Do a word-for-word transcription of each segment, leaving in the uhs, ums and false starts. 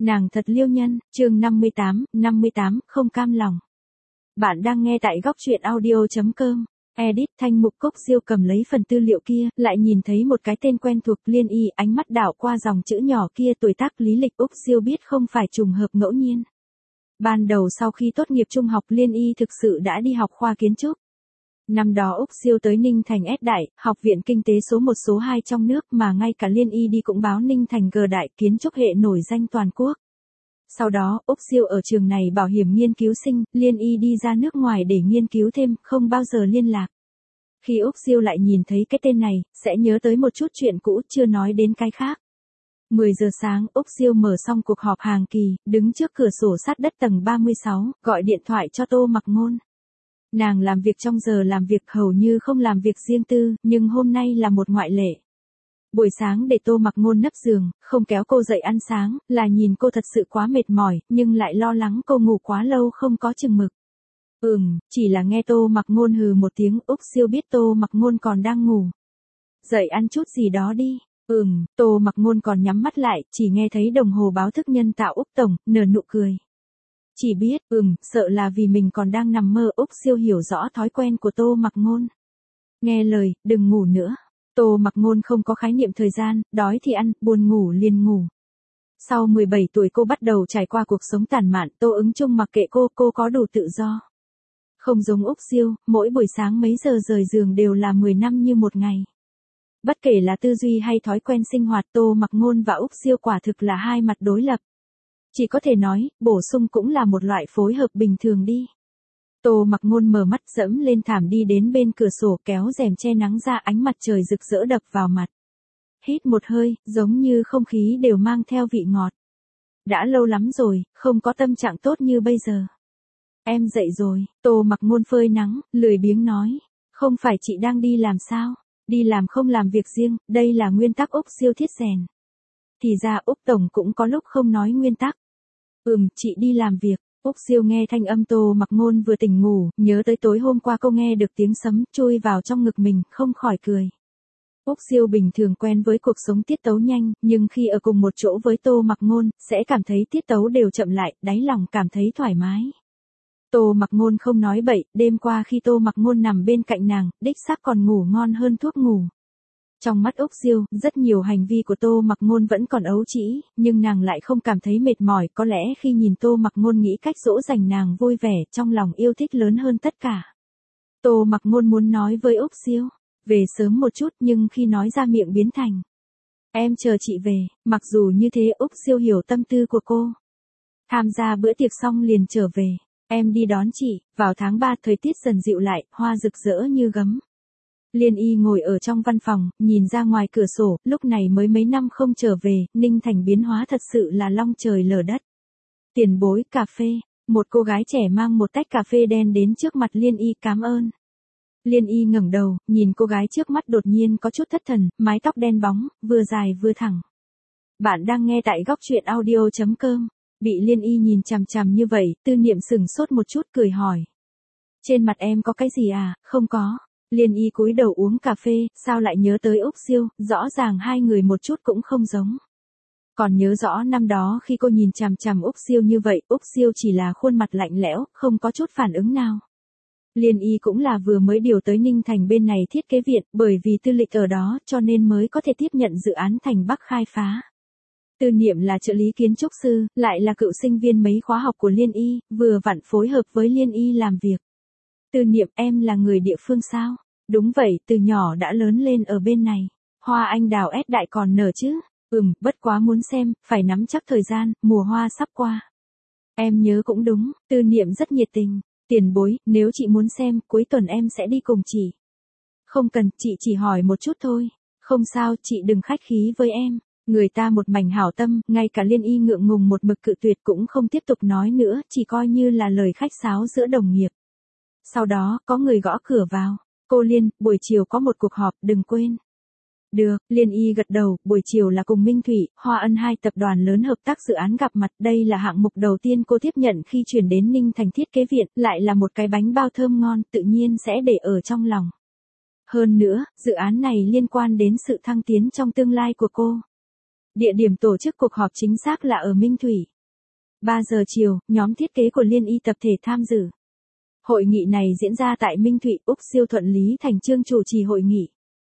Nàng thật liêu nhân, chương năm mươi tám, năm mươi tám, không cam lòng. Bạn đang nghe tại góc truyện audio.com. Edit Thanh Mục Cốc Siêu cầm lấy phần tư liệu kia, lại nhìn thấy một cái tên quen thuộc Liên Y, ánh mắt đảo qua dòng chữ nhỏ kia, tuổi tác lý lịch Úc Siêu biết không phải trùng hợp ngẫu nhiên. Ban đầu sau khi tốt nghiệp trung học Liên Y thực sự đã đi học khoa kiến trúc. Năm đó Úc Siêu tới Ninh Thành S đại, học viện kinh tế số một số hai trong nước mà ngay cả Liên Y đi cũng báo Ninh Thành G đại, kiến trúc hệ nổi danh toàn quốc. Sau đó, Úc Siêu ở trường này bảo hiểm nghiên cứu sinh, Liên Y đi ra nước ngoài để nghiên cứu thêm, không bao giờ liên lạc. Khi Úc Siêu lại nhìn thấy cái tên này, sẽ nhớ tới một chút chuyện cũ, chưa nói đến cái khác. mười giờ sáng, Úc Siêu mở xong cuộc họp hàng kỳ, đứng trước cửa sổ sát đất tầng ba mươi sáu, gọi điện thoại cho Tô Mặc Ngôn. Nàng làm việc trong giờ làm việc, hầu như không làm việc riêng tư, nhưng hôm nay là một ngoại lệ. Buổi sáng để Tô Mặc Ngôn nấp giường, không kéo cô dậy ăn sáng, là nhìn cô thật sự quá mệt mỏi, nhưng lại lo lắng cô ngủ quá lâu không có chừng mực. Ừm, chỉ là nghe Tô Mặc Ngôn hừ một tiếng, Úc Siêu biết Tô Mặc Ngôn còn đang ngủ. Dậy ăn chút gì đó đi. Ừm, Tô Mặc Ngôn còn nhắm mắt lại, chỉ nghe thấy đồng hồ báo thức nhân tạo Úc Tổng, nở nụ cười. Chỉ biết, ừm, sợ là vì mình còn đang nằm mơ. Úc Siêu hiểu rõ thói quen của Tô Mặc Ngôn. Nghe lời, đừng ngủ nữa. Tô Mặc Ngôn không có khái niệm thời gian, đói thì ăn, buồn ngủ liền ngủ. Sau mười bảy tuổi cô bắt đầu trải qua cuộc sống tản mạn, Tô Ứng Chung mặc kệ cô, cô có đủ tự do. Không giống Úc Siêu, mỗi buổi sáng mấy giờ rời giường đều là mười năm như một ngày. Bất kể là tư duy hay thói quen sinh hoạt, Tô Mặc Ngôn và Úc Siêu quả thực là hai mặt đối lập. Chỉ có thể nói, bổ sung cũng là một loại phối hợp bình thường đi. Tô Mặc Ngôn mở mắt dẫm lên thảm đi đến bên cửa sổ, kéo rèm che nắng ra, ánh mặt trời rực rỡ đập vào mặt. Hít một hơi, giống như không khí đều mang theo vị ngọt. Đã lâu lắm rồi, không có tâm trạng tốt như bây giờ. Em dậy rồi, Tô Mặc Ngôn phơi nắng, lười biếng nói. Không phải chị đang đi làm sao? Đi làm không làm việc riêng, đây là nguyên tắc Úc Siêu thiết rèn. Thì ra Úc Tổng cũng có lúc không nói nguyên tắc. Ừm, chị đi làm việc. Úc Siêu nghe thanh âm Tô Mặc Ngôn vừa tỉnh ngủ, nhớ tới tối hôm qua cô nghe được tiếng sấm chui vào trong ngực mình, không khỏi cười. Úc Siêu bình thường quen với cuộc sống tiết tấu nhanh, nhưng khi ở cùng một chỗ với Tô Mặc Ngôn, sẽ cảm thấy tiết tấu đều chậm lại, đáy lòng cảm thấy thoải mái. Tô Mặc Ngôn không nói bậy, đêm qua khi Tô Mặc Ngôn nằm bên cạnh nàng, đích xác còn ngủ ngon hơn thuốc ngủ. Trong mắt Úc Siêu, rất nhiều hành vi của Tô Mặc Ngôn vẫn còn ấu trĩ, nhưng nàng lại không cảm thấy mệt mỏi, có lẽ khi nhìn Tô Mặc Ngôn nghĩ cách dỗ dành nàng vui vẻ, trong lòng yêu thích lớn hơn tất cả. Tô Mặc Ngôn muốn nói với Úc Siêu, về sớm một chút, nhưng khi nói ra miệng biến thành, em chờ chị về. Mặc dù như thế, Úc Siêu hiểu tâm tư của cô. Tham gia bữa tiệc xong liền trở về, em đi đón chị. Vào tháng ba, thời tiết dần dịu lại, hoa rực rỡ như gấm. Liên Y ngồi ở trong văn phòng, nhìn ra ngoài cửa sổ, lúc này mới mấy năm không trở về, Ninh Thành biến hóa thật sự là long trời lở đất. Tiền bối, cà phê. Một cô gái trẻ mang một tách cà phê đen đến trước mặt Liên Y, cảm ơn. Liên Y ngẩng đầu, nhìn cô gái trước mắt đột nhiên có chút thất thần, mái tóc đen bóng, vừa dài vừa thẳng. Bạn đang nghe tại góc truyện audio.com. Bị Liên Y nhìn chằm chằm như vậy, Tư Niệm sững sốt một chút, cười hỏi. Trên mặt em có cái gì à? Không có. Liên Y cúi đầu uống cà phê, sao lại nhớ tới Úc Siêu, rõ ràng hai người một chút cũng không giống. Còn nhớ rõ năm đó khi cô nhìn chằm chằm Úc Siêu như vậy, Úc Siêu chỉ là khuôn mặt lạnh lẽo, không có chút phản ứng nào. Liên Y cũng là vừa mới điều tới Ninh Thành bên này thiết kế viện, bởi vì tư lịch ở đó cho nên mới có thể tiếp nhận dự án Thành Bắc khai phá. Tư Niệm là trợ lý kiến trúc sư, lại là cựu sinh viên mấy khóa học của Liên Y, vừa vặn phối hợp với Liên Y làm việc. Tư Niệm, em là người địa phương sao? Đúng vậy, từ nhỏ đã lớn lên ở bên này. Hoa anh đào S đại còn nở chứ? Ừm, bất quá muốn xem, phải nắm chắc thời gian, mùa hoa sắp qua. Em nhớ cũng đúng, Tư Niệm rất nhiệt tình. Tiền bối, nếu chị muốn xem, cuối tuần em sẽ đi cùng chị. Không cần, chị chỉ hỏi một chút thôi. Không sao, chị đừng khách khí với em. Người ta một mảnh hảo tâm, ngay cả Liên Y ngượng ngùng một mực cự tuyệt cũng không tiếp tục nói nữa, chỉ coi như là lời khách sáo giữa đồng nghiệp. Sau đó, có người gõ cửa vào. Cô Liên, buổi chiều có một cuộc họp, đừng quên. Được, Liên Y gật đầu, buổi chiều là cùng Minh Thủy, Hoa Ân hai tập đoàn lớn hợp tác dự án gặp mặt. Đây là hạng mục đầu tiên cô tiếp nhận khi chuyển đến Ninh Thành thiết kế viện, lại là một cái bánh bao thơm ngon, tự nhiên sẽ để ở trong lòng. Hơn nữa, dự án này liên quan đến sự thăng tiến trong tương lai của cô. Địa điểm tổ chức cuộc họp chính xác là ở Minh Thủy. ba giờ chiều, nhóm thiết kế của Liên Y tập thể tham dự. Hội nghị này diễn ra tại Minh Thụy, Úc Siêu thuận lý thành chương chủ trì hội nghị.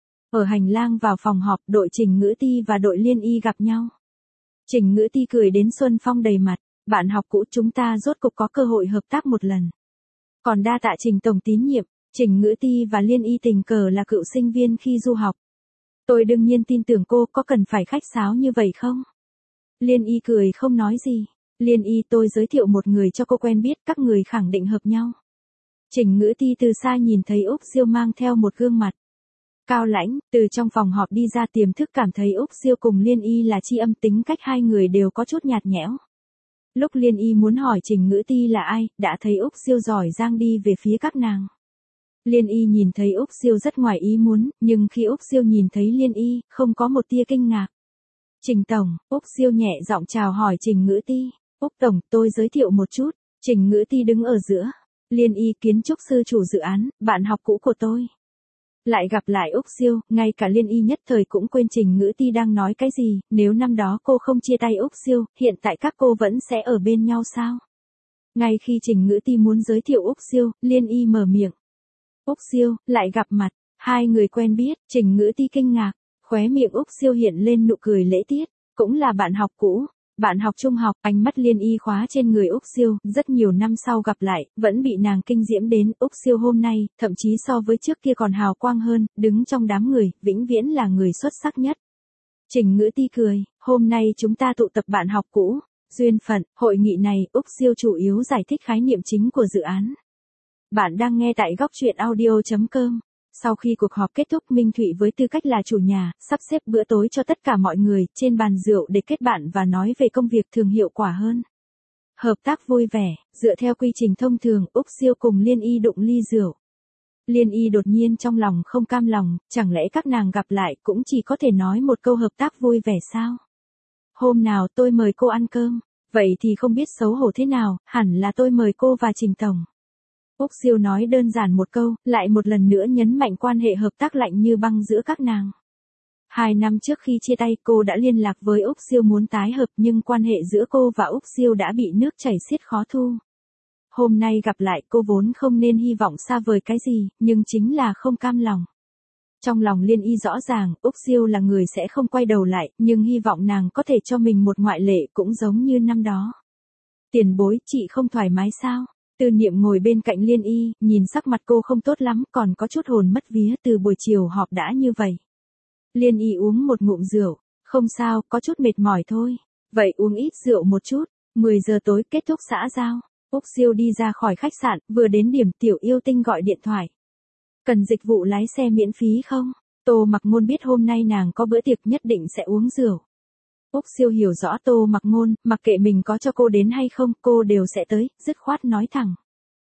Ở hành lang vào phòng họp, đội Trình Ngữ Ti và đội Liên Y gặp nhau. Trình Ngữ Ti cười đến xuân phong đầy mặt, bạn học cũ chúng ta rốt cục có cơ hội hợp tác một lần. Còn đa tạ Trình tổng tín nhiệm, Trình Ngữ Ti và Liên Y tình cờ là cựu sinh viên khi du học. Tôi đương nhiên tin tưởng cô, có cần phải khách sáo như vậy không? Liên Y cười không nói gì. Liên Y, tôi giới thiệu một người cho cô quen biết, các người khẳng định hợp nhau. Trình Ngữ Ti từ xa nhìn thấy Úc Siêu mang theo một gương mặt cao lãnh, từ trong phòng họp đi ra, tiềm thức cảm thấy Úc Siêu cùng Liên Y là tri âm, tính cách hai người đều có chút nhạt nhẽo. Lúc Liên Y muốn hỏi Trình Ngữ Ti là ai, đã thấy Úc Siêu giỏi giang đi về phía các nàng. Liên Y nhìn thấy Úc Siêu rất ngoài ý muốn, nhưng khi Úc Siêu nhìn thấy Liên Y, không có một tia kinh ngạc. Trình tổng, Úc Siêu nhẹ giọng chào hỏi Trình Ngữ Ti. Úc tổng, tôi giới thiệu một chút. Trình Ngữ Ti đứng ở giữa. Liên Y, kiến trúc sư chủ dự án, bạn học cũ của tôi. Lại gặp lại Úc Siêu, ngay cả Liên Y nhất thời cũng quên Trình Ngữ Ti đang nói cái gì, nếu năm đó cô không chia tay Úc Siêu, hiện tại các cô vẫn sẽ ở bên nhau sao? Ngay khi Trình Ngữ Ti muốn giới thiệu Úc Siêu, Liên Y mở miệng. Úc Siêu, lại gặp mặt, hai người quen biết, Trình Ngữ Ti kinh ngạc, khóe miệng Úc Siêu hiện lên nụ cười lễ tiết, cũng là bạn học cũ. Bạn học trung học, ánh mắt Liên Y khóa trên người Úc Siêu, rất nhiều năm sau gặp lại, vẫn bị nàng kinh diễm đến. Úc Siêu hôm nay, thậm chí so với trước kia còn hào quang hơn, đứng trong đám người, vĩnh viễn là người xuất sắc nhất. Trình Ngữ Ti cười, hôm nay chúng ta tụ tập bạn học cũ, duyên phận, hội nghị này, Úc Siêu chủ yếu giải thích khái niệm chính của dự án. Bạn đang nghe tại góc truyện audio chấm com. Sau khi cuộc họp kết thúc, Minh Thụy với tư cách là chủ nhà, sắp xếp bữa tối cho tất cả mọi người, trên bàn rượu để kết bạn và nói về công việc thường hiệu quả hơn. Hợp tác vui vẻ, dựa theo quy trình thông thường, Úc Siêu cùng Liên Y đụng ly rượu. Liên Y đột nhiên trong lòng không cam lòng, chẳng lẽ các nàng gặp lại cũng chỉ có thể nói một câu hợp tác vui vẻ sao? Hôm nào tôi mời cô ăn cơm, vậy thì không biết xấu hổ thế nào, hẳn là tôi mời cô và Trình tổng. Úc Siêu nói đơn giản một câu, lại một lần nữa nhấn mạnh quan hệ hợp tác lạnh như băng giữa các nàng. Hai năm trước khi chia tay, cô đã liên lạc với Úc Siêu muốn tái hợp, nhưng quan hệ giữa cô và Úc Siêu đã bị nước chảy xiết khó thu. Hôm nay gặp lại, cô vốn không nên hy vọng xa vời cái gì, nhưng chính là không cam lòng. Trong lòng Liên Y rõ ràng, Úc Siêu là người sẽ không quay đầu lại, nhưng hy vọng nàng có thể cho mình một ngoại lệ cũng giống như năm đó. Tiền bối, chị không thoải mái sao? Tư Niệm ngồi bên cạnh Liên Y, nhìn sắc mặt cô không tốt lắm, còn có chút hồn mất vía, từ buổi chiều họp đã như vậy. Liên Y uống một ngụm rượu, không sao, có chút mệt mỏi thôi. Vậy uống ít rượu một chút. mười giờ tối kết thúc xã giao. Úc Siêu đi ra khỏi khách sạn, vừa đến điểm, Tiểu Yêu Tinh gọi điện thoại. Cần dịch vụ lái xe miễn phí không? Tô Mặc Ngôn biết hôm nay nàng có bữa tiệc, nhất định sẽ uống rượu. Úc Siêu hiểu rõ Tô Mặc Ngôn, mặc kệ mình có cho cô đến hay không, cô đều sẽ tới, dứt khoát nói thẳng.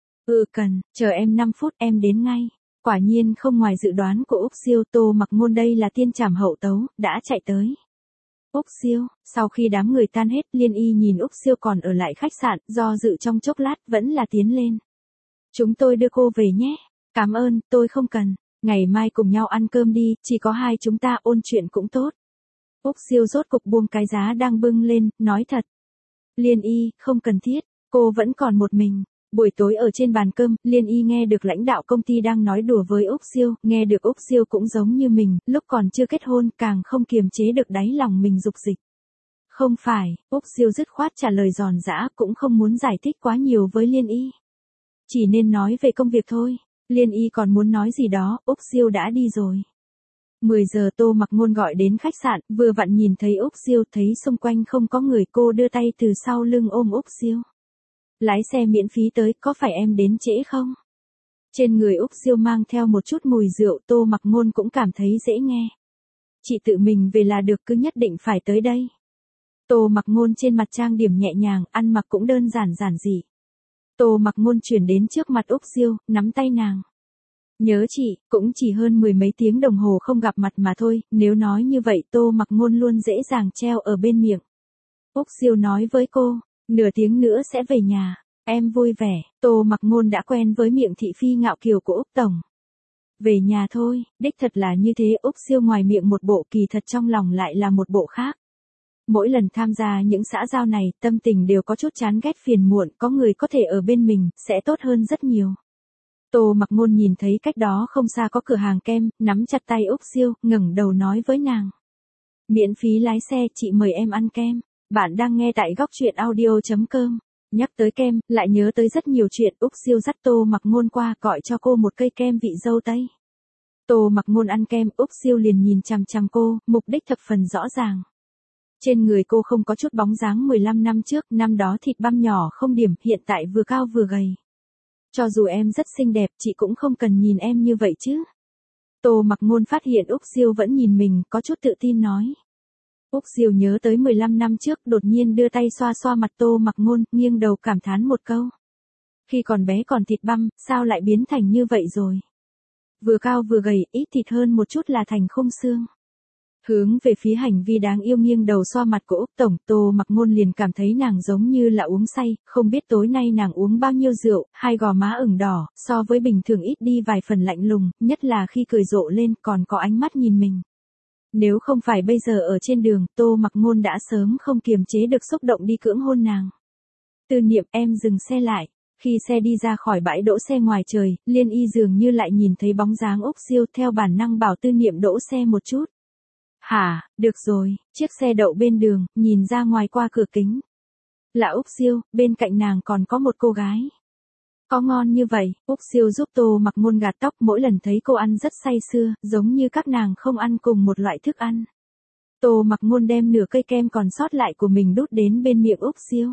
Ừ cần, chờ em năm phút, em đến ngay. Quả nhiên không ngoài dự đoán của Úc Siêu, Tô Mặc Ngôn đây là tiên trảm hậu tấu, đã chạy tới. Úc Siêu, sau khi đám người tan hết, Liên Y nhìn Úc Siêu còn ở lại khách sạn, do dự trong chốc lát, vẫn là tiến lên. Chúng tôi đưa cô về nhé. Cảm ơn, tôi không cần. Ngày mai cùng nhau ăn cơm đi, chỉ có hai chúng ta ôn chuyện cũng tốt. Úc Siêu rốt cục buông cái giá đang bưng lên, nói thật. Liên Y, không cần thiết, cô vẫn còn một mình. Buổi tối ở trên bàn cơm, Liên Y nghe được lãnh đạo công ty đang nói đùa với Úc Siêu, nghe được Úc Siêu cũng giống như mình, lúc còn chưa kết hôn càng không kiềm chế được đáy lòng mình dục dịch. Không phải, Úc Siêu dứt khoát trả lời giòn giã, cũng không muốn giải thích quá nhiều với Liên Y. Chỉ nên nói về công việc thôi. Liên Y còn muốn nói gì đó, Úc Siêu đã đi rồi. mười giờ Tô Mặc Ngôn gọi đến khách sạn, vừa vặn nhìn thấy Úc Siêu, thấy xung quanh không có người, cô đưa tay từ sau lưng ôm Úc Siêu. Lái xe miễn phí tới, có phải em đến trễ không? Trên người Úc Siêu mang theo một chút mùi rượu, Tô Mặc Ngôn cũng cảm thấy dễ nghe. Chị tự mình về là được, cứ nhất định phải tới đây. Tô Mặc Ngôn trên mặt trang điểm nhẹ nhàng, ăn mặc cũng đơn giản giản dị. Tô Mặc Ngôn chuyển đến trước mặt Úc Siêu, nắm tay nàng. Nhớ chị, cũng chỉ hơn mười mấy tiếng đồng hồ không gặp mặt mà thôi, nếu nói như vậy Tô Mặc Ngôn luôn dễ dàng treo ở bên miệng. Úc Siêu nói với cô, nửa tiếng nữa sẽ về nhà, em vui vẻ. Tô Mặc Ngôn đã quen với miệng thị phi ngạo kiều của Úc Tổng. Về nhà thôi, đích thật là như thế. Úc Siêu ngoài miệng một bộ, kỳ thật trong lòng lại là một bộ khác. Mỗi lần tham gia những xã giao này, tâm tình đều có chút chán ghét phiền muộn, có người có thể ở bên mình, sẽ tốt hơn rất nhiều. Tô Mặc Ngôn nhìn thấy cách đó không xa có cửa hàng kem, nắm chặt tay Úc Siêu, ngẩng đầu nói với nàng. Miễn phí lái xe, chị mời em ăn kem. Bạn đang nghe tại góc truyện audio chấm com. Nhắc tới kem, lại nhớ tới rất nhiều chuyện. Úc Siêu dắt Tô Mặc Ngôn qua, gọi cho cô một cây kem vị dâu tây. Tô Mặc Ngôn ăn kem, Úc Siêu liền nhìn chằm chằm cô, mục đích thập phần rõ ràng. Trên người cô không có chút bóng dáng mười lăm năm trước, năm đó thịt băm nhỏ không điểm, hiện tại vừa cao vừa gầy. Cho dù em rất xinh đẹp, chị cũng không cần nhìn em như vậy chứ. Tô Mặc Ngôn phát hiện Úc Siêu vẫn nhìn mình, có chút tự tin nói. Úc Siêu nhớ tới mười lăm năm trước, đột nhiên đưa tay xoa xoa mặt Tô Mặc Ngôn, nghiêng đầu cảm thán một câu. Khi còn bé còn thịt băm, sao lại biến thành như vậy rồi? Vừa cao vừa gầy, ít thịt hơn một chút là thành khung xương. Hướng về phía hành vi đáng yêu nghiêng đầu xoa mặt của Úc Tổng, Tô Mặc Ngôn liền cảm thấy nàng giống như là uống say, không biết tối nay nàng uống bao nhiêu rượu, hai gò má ửng đỏ, so với bình thường ít đi vài phần lạnh lùng, nhất là khi cười rộ lên còn có ánh mắt nhìn mình. Nếu không phải bây giờ ở trên đường, Tô Mặc Ngôn đã sớm không kiềm chế được xúc động đi cưỡng hôn nàng. Tư Niệm, em dừng xe lại. Khi xe đi ra khỏi bãi đỗ xe ngoài trời, Liên Y dường như lại nhìn thấy bóng dáng Úc Siêu, theo bản năng bảo Tư Niệm đỗ xe một chút. Hả, được rồi, chiếc xe đậu bên đường, nhìn ra ngoài qua cửa kính. Là Úc Siêu, bên cạnh nàng còn có một cô gái. Có ngon như vậy, Úc Siêu giúp Tô Mặc Ngôn gạt tóc, mỗi lần thấy cô ăn rất say sưa, giống như các nàng không ăn cùng một loại thức ăn. Tô Mặc Ngôn đem nửa cây kem còn sót lại của mình đút đến bên miệng Úc Siêu.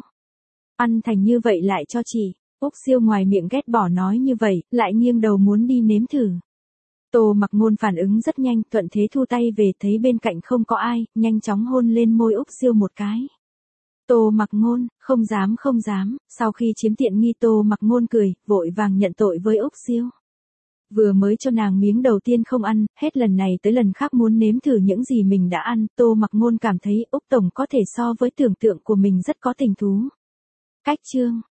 Ăn thành như vậy lại cho chị. Úc Siêu ngoài miệng ghét bỏ nói như vậy, lại nghiêng đầu muốn đi nếm thử. Tô Mặc Ngôn phản ứng rất nhanh, thuận thế thu tay về, thấy bên cạnh không có ai, nhanh chóng hôn lên môi Úc Siêu một cái. Tô Mặc Ngôn, không dám không dám, sau khi chiếm tiện nghi Tô Mặc Ngôn cười, vội vàng nhận tội với Úc Siêu. Vừa mới cho nàng miếng đầu tiên không ăn, hết lần này tới lần khác muốn nếm thử những gì mình đã ăn, Tô Mặc Ngôn cảm thấy Úc Tổng có thể so với tưởng tượng của mình rất có tình thú. Cách chương